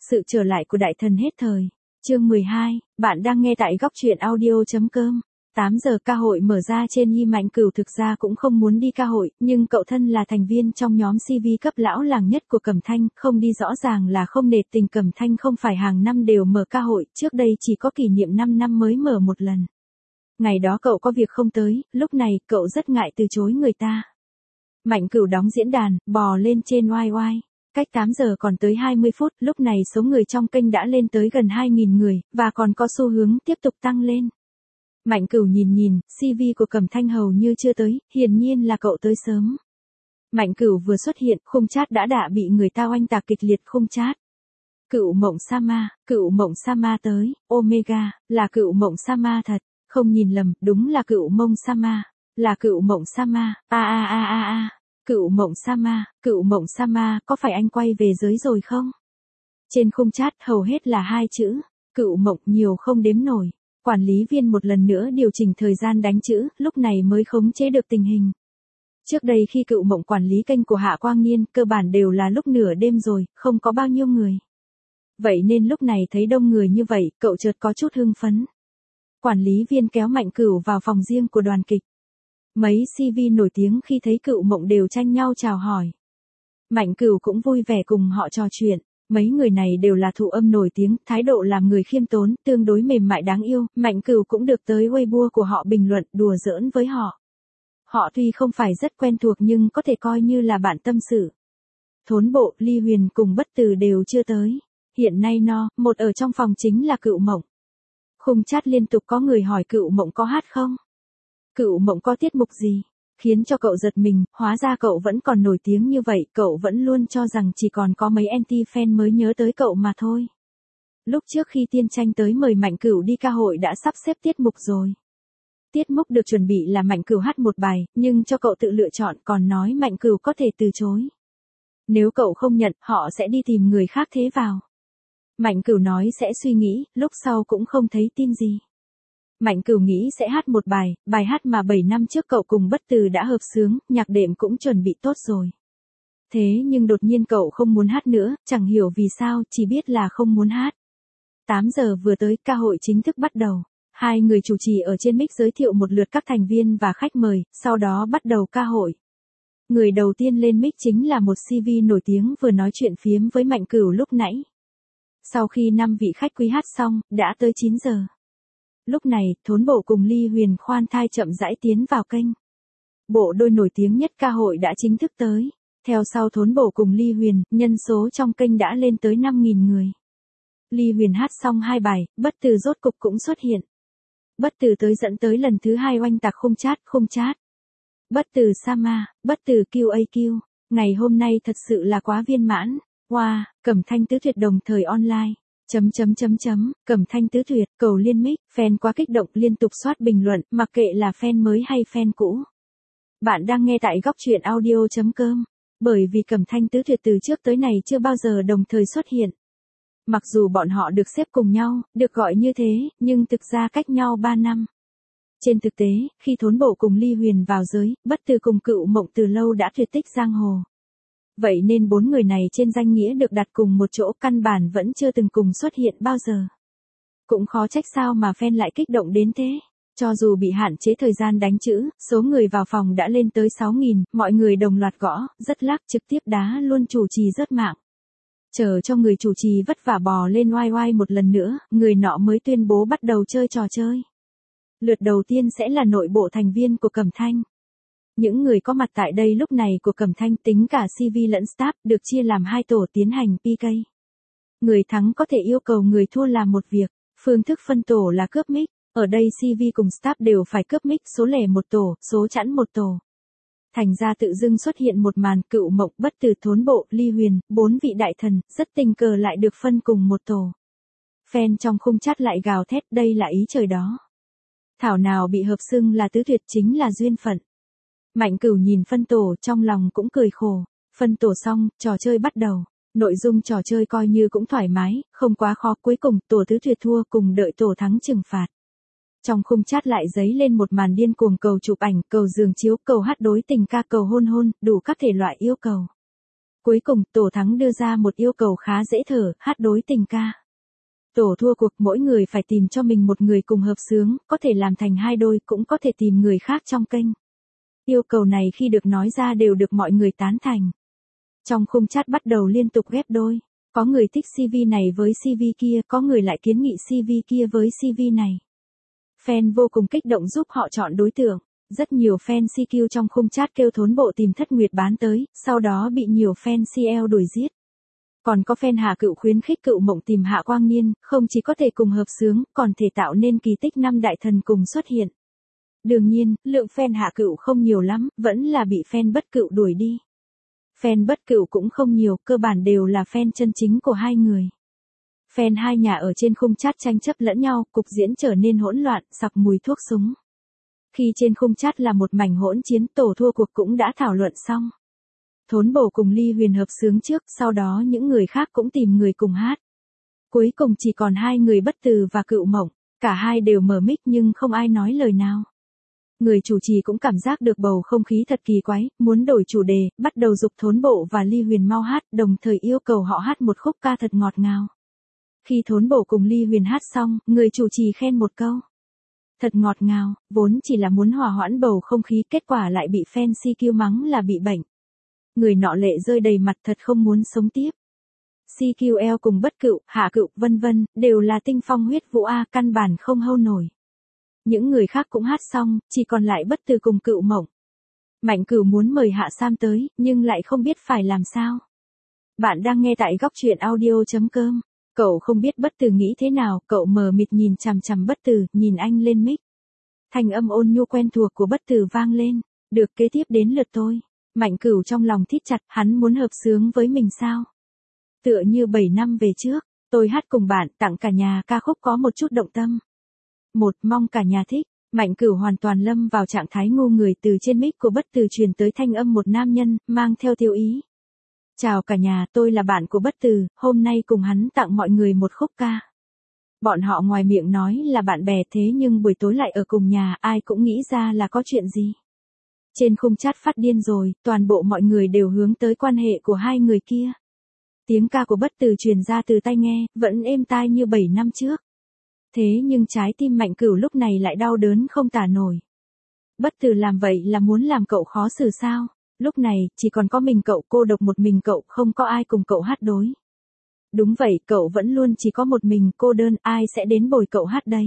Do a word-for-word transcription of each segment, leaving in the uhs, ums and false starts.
Sự trở lại của đại thần hết thời. Chương mười hai, bạn đang nghe tại góc truyện audio.com. tám giờ ca hội mở ra trên Nhi Mạnh Cửu thực ra cũng không muốn đi ca hội, nhưng cậu thân là thành viên trong nhóm xê vê cấp lão làng nhất của Cẩm Thanh, không đi rõ ràng là không nể tình. Cẩm Thanh không phải hàng năm đều mở ca hội, trước đây chỉ có kỷ niệm năm năm mới mở một lần. Ngày đó cậu có việc không tới, lúc này cậu rất ngại từ chối người ta. Mạnh Cửu đóng diễn đàn, bò lên trên oai oai. Cách tám giờ còn tới hai mươi phút, lúc này số người trong kênh đã lên tới gần hai nghìn người, và còn có xu hướng tiếp tục tăng lên. Mạnh Cửu nhìn nhìn, xê vê của Cẩm Thanh hầu như chưa tới, hiển nhiên là cậu tới sớm. Mạnh Cửu vừa xuất hiện, khung chat đã đã bị người ta oanh tạc kịch liệt. Khung chat. Cựu Mộng Sama, Cựu Mộng Sama tới, Omega, là Cựu Mộng Sama thật, không nhìn lầm, đúng là Cựu Mộng Sama, là Cựu Mộng Sama, a a a a a. Cựu Mộng Sama, Cựu Mộng Sama, có phải anh quay về giới rồi không? Trên khung chat hầu hết là hai chữ, Cựu Mộng, nhiều không đếm nổi. Quản lý viên một lần nữa điều chỉnh thời gian đánh chữ, lúc này mới khống chế được tình hình. Trước đây khi Cựu Mộng quản lý kênh của Hạ Quang Niên, cơ bản đều là lúc nửa đêm rồi, không có bao nhiêu người. Vậy nên lúc này thấy đông người như vậy, cậu chợt có chút hưng phấn. Quản lý viên kéo Mạnh Cửu vào phòng riêng của đoàn kịch. Mấy xê vê nổi tiếng khi thấy Cựu Mộng đều tranh nhau chào hỏi. Mạnh Cửu cũng vui vẻ cùng họ trò chuyện. Mấy người này đều là thụ âm nổi tiếng, thái độ làm người khiêm tốn, tương đối mềm mại đáng yêu. Mạnh Cửu cũng được tới Weibo của họ bình luận, đùa giỡn với họ. Họ tuy không phải rất quen thuộc nhưng có thể coi như là bạn tâm sự. Thốn Bộ, Ly Huyền cùng Bất Từ đều chưa tới. Hiện nay no, một ở trong phòng chính là Cựu Mộng. Khung chat liên tục có người hỏi Cựu Mộng có hát không? Cựu Mộng có tiết mục gì? Khiến cho cậu giật mình, hóa ra cậu vẫn còn nổi tiếng như vậy, cậu vẫn luôn cho rằng chỉ còn có mấy anti-fan mới nhớ tới cậu mà thôi. Lúc trước khi Tiên Tranh tới mời Mạnh Cửu đi ca hội đã sắp xếp tiết mục rồi. Tiết mục được chuẩn bị là Mạnh Cửu hát một bài, nhưng cho cậu tự lựa chọn, còn nói Mạnh Cửu có thể từ chối. Nếu cậu không nhận, họ sẽ đi tìm người khác thế vào. Mạnh Cửu nói sẽ suy nghĩ, lúc sau cũng không thấy tin gì. Mạnh Cửu nghĩ sẽ hát một bài, bài hát mà bảy năm trước cậu cùng Bất Từ đã hợp xướng, nhạc đệm cũng chuẩn bị tốt rồi. Thế nhưng đột nhiên cậu không muốn hát nữa, chẳng hiểu vì sao, chỉ biết là không muốn hát. tám giờ vừa tới, ca hội chính thức bắt đầu. Hai người chủ trì ở trên mic giới thiệu một lượt các thành viên và khách mời, sau đó bắt đầu ca hội. Người đầu tiên lên mic chính là một xê vê nổi tiếng vừa nói chuyện phiếm với Mạnh Cửu lúc nãy. Sau khi năm vị khách quý hát xong, đã tới chín giờ. Lúc này, Thốn Bộ cùng Ly Huyền khoan thai chậm rãi tiến vào kênh. Bộ đôi nổi tiếng nhất ca hội đã chính thức tới. Theo sau Thốn Bộ cùng Ly Huyền, nhân số trong kênh đã lên tới năm nghìn người. Ly Huyền hát xong hai bài, Bất Từ rốt cục cũng xuất hiện. Bất Từ tới dẫn tới lần thứ hai oanh tạc khung chat, khung chat. Bất Từ Sama, Bất Từ quy a quy. Ngày hôm nay thật sự là quá viên mãn. Wow, Cẩm Thanh tứ tuyệt đồng thời online. Chấm chấm chấm chấm, Cẩm Thanh tứ tuyệt, cầu liên mic, fan quá kích động liên tục soát bình luận, mặc kệ là fan mới hay fan cũ. Bạn đang nghe tại góc truyện audio.com. Bởi vì Cẩm Thanh tứ tuyệt từ trước tới nay chưa bao giờ đồng thời xuất hiện. Mặc dù bọn họ được xếp cùng nhau, được gọi như thế, nhưng thực ra cách nhau ba năm. Trên thực tế, khi Thốn Bộ cùng Ly Huyền vào giới, Bất Từ cùng Cựu Mộng từ lâu đã tuyệt tích giang hồ. Vậy nên bốn người này trên danh nghĩa được đặt cùng một chỗ, căn bản vẫn chưa từng cùng xuất hiện bao giờ. Cũng khó trách sao mà fan lại kích động đến thế. Cho dù bị hạn chế thời gian đánh chữ, số người vào phòng đã lên tới sáu nghìn, mọi người đồng loạt gõ, rất lắc trực tiếp đá luôn chủ trì rớt mạng. Chờ cho người chủ trì vất vả bò lên oai oai một lần nữa, người nọ mới tuyên bố bắt đầu chơi trò chơi. Lượt đầu tiên sẽ là nội bộ thành viên của Cẩm Thanh. Những người có mặt tại đây lúc này của Cẩm Thanh tính cả xê vê lẫn staff được chia làm hai tổ tiến hành pê ca. Người thắng có thể yêu cầu người thua làm một việc. Phương thức phân tổ là cướp mic. Ở đây xê vê cùng staff đều phải cướp mic, số lẻ một tổ, số chẵn một tổ. Thành ra tự dưng xuất hiện một màn Cựu Mộng, Bất Từ, Thốn Bộ, Ly Huyền, bốn vị đại thần, rất tình cờ lại được phân cùng một tổ. Fan trong khung chat lại gào thét, đây là ý trời đó. Thảo nào bị hợp xưng là tứ tuyệt chính là duyên phận. Mạnh Cửu nhìn phân tổ trong lòng cũng cười khổ. Phân tổ xong, trò chơi bắt đầu. Nội dung trò chơi coi như cũng thoải mái, không quá khó, cuối cùng tổ tứ tuyệt thua cùng đợi tổ thắng trừng phạt. Trong khung chat lại dấy lên một màn điên cuồng cầu chụp ảnh, cầu giường chiếu, cầu hát đối tình ca, cầu hôn hôn, đủ các thể loại yêu cầu. Cuối cùng, tổ thắng đưa ra một yêu cầu khá dễ thở, hát đối tình ca. Tổ thua cuộc mỗi người phải tìm cho mình một người cùng hợp xướng, có thể làm thành hai đôi cũng có thể tìm người khác trong kênh. Yêu cầu này khi được nói ra đều được mọi người tán thành. Trong khung chat bắt đầu liên tục ghép đôi. Có người thích xê vê này với xê vê kia, có người lại kiến nghị xê vê kia với xê vê này. Fan vô cùng kích động giúp họ chọn đối tượng. Rất nhiều fan xê quy trong khung chat kêu Thốn Bộ tìm Thất Nguyệt bán tới, sau đó bị nhiều fan xê lờ đuổi giết. Còn có fan Hạ Cựu khuyến khích Cựu Mộng tìm Hạ Quang Niên, không chỉ có thể cùng hợp xướng, còn thể tạo nên kỳ tích năm đại thần cùng xuất hiện. Đương nhiên, lượng fan Hạ Cựu không nhiều lắm, vẫn là bị fan Bất Cựu đuổi đi. Fan Bất Cựu cũng không nhiều, cơ bản đều là fan chân chính của hai người. Fan hai nhà ở trên khung chat tranh chấp lẫn nhau, cục diễn trở nên hỗn loạn, sặc mùi thuốc súng. Khi trên khung chat là một mảnh hỗn chiến, tổ thua cuộc cũng đã thảo luận xong. Thốn Bộ cùng Ly Huyền hợp xướng trước, sau đó những người khác cũng tìm người cùng hát. Cuối cùng chỉ còn hai người Bất Từ và Cựu Mộng, cả hai đều mở mic nhưng không ai nói lời nào. Người chủ trì cũng cảm giác được bầu không khí thật kỳ quái, muốn đổi chủ đề, bắt đầu giục Thốn Bộ và Ly Huyền mau hát, đồng thời yêu cầu họ hát một khúc ca thật ngọt ngào. Khi Thốn Bộ cùng Ly Huyền hát xong, người chủ trì khen một câu. Thật ngọt ngào, vốn chỉ là muốn hòa hoãn bầu không khí, kết quả lại bị fan xê quy mắng là bị bệnh. Người nọ lệ rơi đầy mặt, thật không muốn sống tiếp. xê quy lờ cùng Bất Cựu, Hạ Cựu, vân vân, đều là tinh phong huyết vũ A, căn bản không hâu nổi. Những người khác cũng hát xong, chỉ còn lại Bất Từ cùng Cựu Mộng. Mạnh Cửu muốn mời Hạ Sam tới, nhưng lại không biết phải làm sao. Bạn đang nghe tại góc truyện audio chấm com. Cậu không biết Bất Từ nghĩ thế nào, cậu mờ mịt nhìn chằm chằm Bất Từ, nhìn anh lên mic. Thanh âm ôn nhu quen thuộc của Bất Từ vang lên. Được, kế tiếp đến lượt tôi. Mạnh Cửu trong lòng thít chặt, hắn muốn hợp xướng với mình sao? Tựa như bảy năm về trước, tôi hát cùng bạn, tặng cả nhà ca khúc có một chút động tâm. Một, mong cả nhà thích. Mạnh Cửu hoàn toàn lâm vào trạng thái ngu người, từ trên mic của Bất Từ truyền tới thanh âm một nam nhân, mang theo tiêu ý. Chào cả nhà, tôi là bạn của Bất Từ, hôm nay cùng hắn tặng mọi người một khúc ca. Bọn họ ngoài miệng nói là bạn bè, thế nhưng buổi tối lại ở cùng nhà, ai cũng nghĩ ra là có chuyện gì. Trên khung chat phát điên rồi, toàn bộ mọi người đều hướng tới quan hệ của hai người kia. Tiếng ca của Bất Từ truyền ra từ tai nghe, vẫn êm tai như bảy năm trước. Thế nhưng trái tim Mạnh Cửu lúc này lại đau đớn không tả nổi. Bất Từ làm vậy là muốn làm cậu khó xử sao? Lúc này, chỉ còn có mình cậu, cô độc một mình cậu, không có ai cùng cậu hát đối. Đúng vậy, cậu vẫn luôn chỉ có một mình, cô đơn, ai sẽ đến bồi cậu hát đây?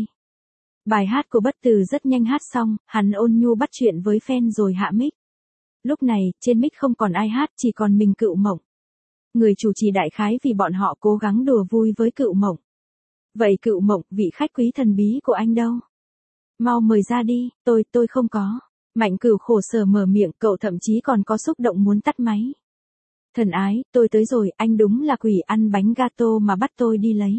Bài hát của Bất Từ rất nhanh hát xong, hắn ôn nhu bắt chuyện với fan rồi hạ mic. Lúc này, trên mic không còn ai hát, chỉ còn mình Cựu Mộng. Người chủ trì đại khái vì bọn họ cố gắng đùa vui với Cựu Mộng. Vậy Cựu Mộng, vị khách quý thần bí của anh đâu? Mau mời ra đi, tôi, tôi không có. Mạnh Cửu khổ sở mở miệng, cậu thậm chí còn có xúc động muốn tắt máy. Thần ái, tôi tới rồi, anh đúng là quỷ ăn bánh gato mà bắt tôi đi lấy.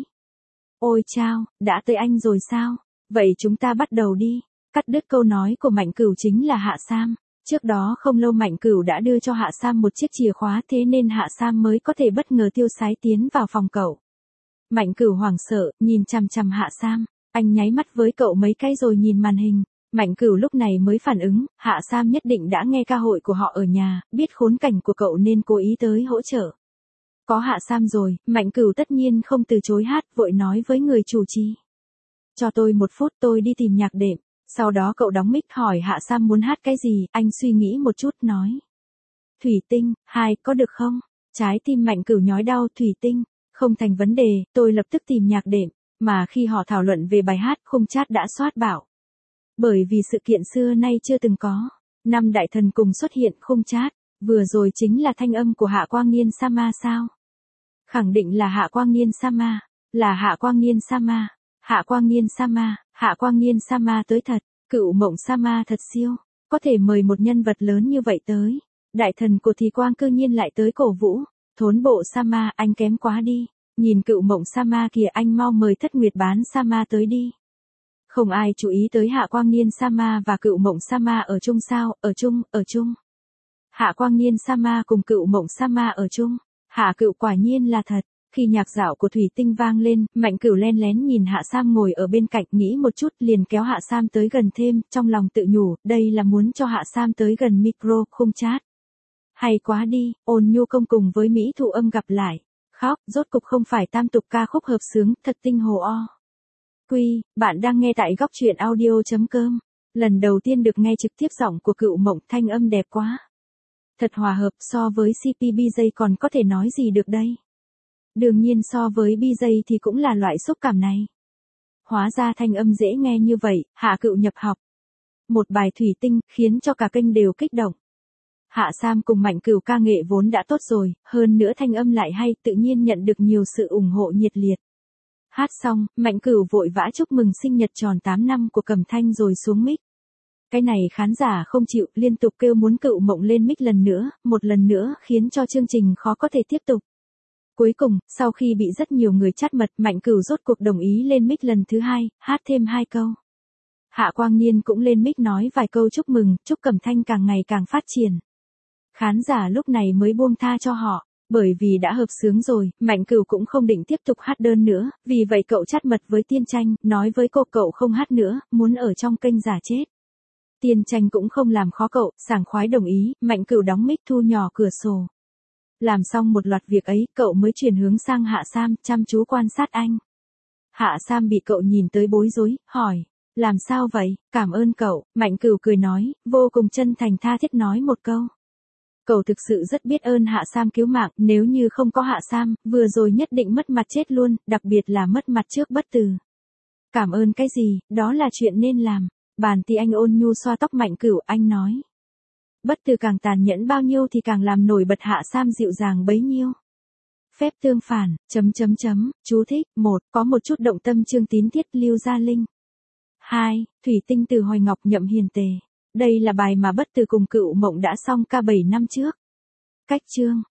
Ôi chao, đã tới anh rồi sao? Vậy chúng ta bắt đầu đi. Cắt đứt câu nói của Mạnh Cửu chính là Hạ Sam. Trước đó không lâu Mạnh Cửu đã đưa cho Hạ Sam một chiếc chìa khóa, thế nên Hạ Sam mới có thể bất ngờ tiêu sái tiến vào phòng cậu. Mạnh Cửu hoảng sợ, nhìn chằm chằm Hạ Sam. Anh nháy mắt với cậu mấy cái rồi nhìn màn hình. Mạnh Cửu lúc này mới phản ứng, Hạ Sam nhất định đã nghe ca hội của họ ở nhà, biết khốn cảnh của cậu nên cố ý tới hỗ trợ. Có Hạ Sam rồi, Mạnh Cửu tất nhiên không từ chối hát, vội nói với người chủ trì. Cho tôi một phút, tôi đi tìm nhạc đệm. Sau đó cậu đóng mic hỏi Hạ Sam muốn hát cái gì, anh suy nghĩ một chút nói. Thủy Tinh, hai, có được không? Trái tim Mạnh Cửu nhói đau, Thủy Tinh, không thành vấn đề, tôi lập tức tìm nhạc đệm. Mà khi họ thảo luận về bài hát, khung chat đã soát bảo. Bởi vì sự kiện xưa nay chưa từng có, năm đại thần cùng xuất hiện khung chat, vừa rồi chính là thanh âm của Hạ Quang Niên Sama sao? Khẳng định là Hạ Quang Niên Sama, là Hạ Quang Niên Sama, Hạ Quang Niên Sama, Hạ Quang Niên Sama tới thật, Cựu Mộng Sama thật siêu, có thể mời một nhân vật lớn như vậy tới. Đại thần của Thì Quang cư nhiên lại tới cổ vũ, Thốn Bộ Sama, anh kém quá đi, nhìn Cựu Mộng Sama kìa, anh mau mời Thất Nguyệt bán Sama tới đi. Không ai chú ý tới Hạ Quang Niên Sama và Cựu Mộng Sama ở chung sao, ở chung, ở chung. Hạ Quang Niên Sama cùng Cựu Mộng Sama ở chung, Hạ Cựu quả nhiên là thật. Khi nhạc dạo của Thủy Tinh vang lên, Mạnh Cửu len lén nhìn Hạ Sam ngồi ở bên cạnh, nghĩ một chút liền kéo Hạ Sam tới gần thêm, trong lòng tự nhủ, đây là muốn cho Hạ Sam tới gần micro khung chat. Hay quá đi, Ôn Nhu Công cùng với Mỹ Thụ Âm gặp lại. Khóc, rốt cục không phải tam tục ca khúc hợp xướng, thật tinh hồ o. Quy, bạn đang nghe tại góc truyện audio.com. Lần đầu tiên được nghe trực tiếp giọng của Cựu Mộng, thanh âm đẹp quá. Thật hòa hợp, so với xê pê bê gi còn có thể nói gì được đây. Đương nhiên so với bê gi thì cũng là loại xúc cảm này. Hóa ra thanh âm dễ nghe như vậy, Hạ Cựu nhập học. Một bài thủy tinh, khiến cho cả kênh đều kích động. Hạ Sam cùng Mạnh Cửu ca nghệ vốn đã tốt rồi, hơn nữa thanh âm lại hay, tự nhiên nhận được nhiều sự ủng hộ nhiệt liệt. Hát xong, Mạnh Cửu vội vã chúc mừng sinh nhật tròn tám năm của Cẩm Thanh rồi xuống mic. Cái này khán giả không chịu, liên tục kêu muốn Cựu Mộng lên mic lần nữa, một lần nữa, khiến cho chương trình khó có thể tiếp tục. Cuối cùng, sau khi bị rất nhiều người chát mật, Mạnh Cửu rốt cuộc đồng ý lên mic lần thứ hai, hát thêm hai câu. Hạ Quang Niên cũng lên mic nói vài câu chúc mừng, chúc Cẩm Thanh càng ngày càng phát triển. Khán giả lúc này mới buông tha cho họ, bởi vì đã hợp xướng rồi, Mạnh Cửu cũng không định tiếp tục hát đơn nữa, vì vậy cậu chát mật với Tiên Tranh, nói với cô cậu không hát nữa, muốn ở trong kênh giả chết. Tiên Tranh cũng không làm khó cậu, sảng khoái đồng ý, Mạnh Cửu đóng mic thu nhỏ cửa sổ. Làm xong một loạt việc ấy, cậu mới chuyển hướng sang Hạ Sam, chăm chú quan sát anh. Hạ Sam bị cậu nhìn tới bối rối, hỏi, làm sao vậy, cảm ơn cậu, Mạnh Cửu cười nói, vô cùng chân thành tha thiết nói một câu. Cậu thực sự rất biết ơn Hạ Sam cứu mạng, nếu như không có Hạ Sam, vừa rồi nhất định mất mặt chết luôn, đặc biệt là mất mặt trước Bất Từ. Cảm ơn cái gì, đó là chuyện nên làm. Bàn thì anh ôn nhu xoa tóc Mạnh Cửu, anh nói. Bất Từ càng tàn nhẫn bao nhiêu thì càng làm nổi bật Hạ Sam dịu dàng bấy nhiêu. Phép tương phản, chấm chấm chấm, chú thích, một, có một chút động tâm Trương Tín Thiết Lưu Gia Linh. hai, Thủy tinh từ Hoài Ngọc Nhậm Hiền Tề. Đây là bài mà Bất Từ cùng Cựu Mộng đã xong ca bảy năm trước. Cách chương.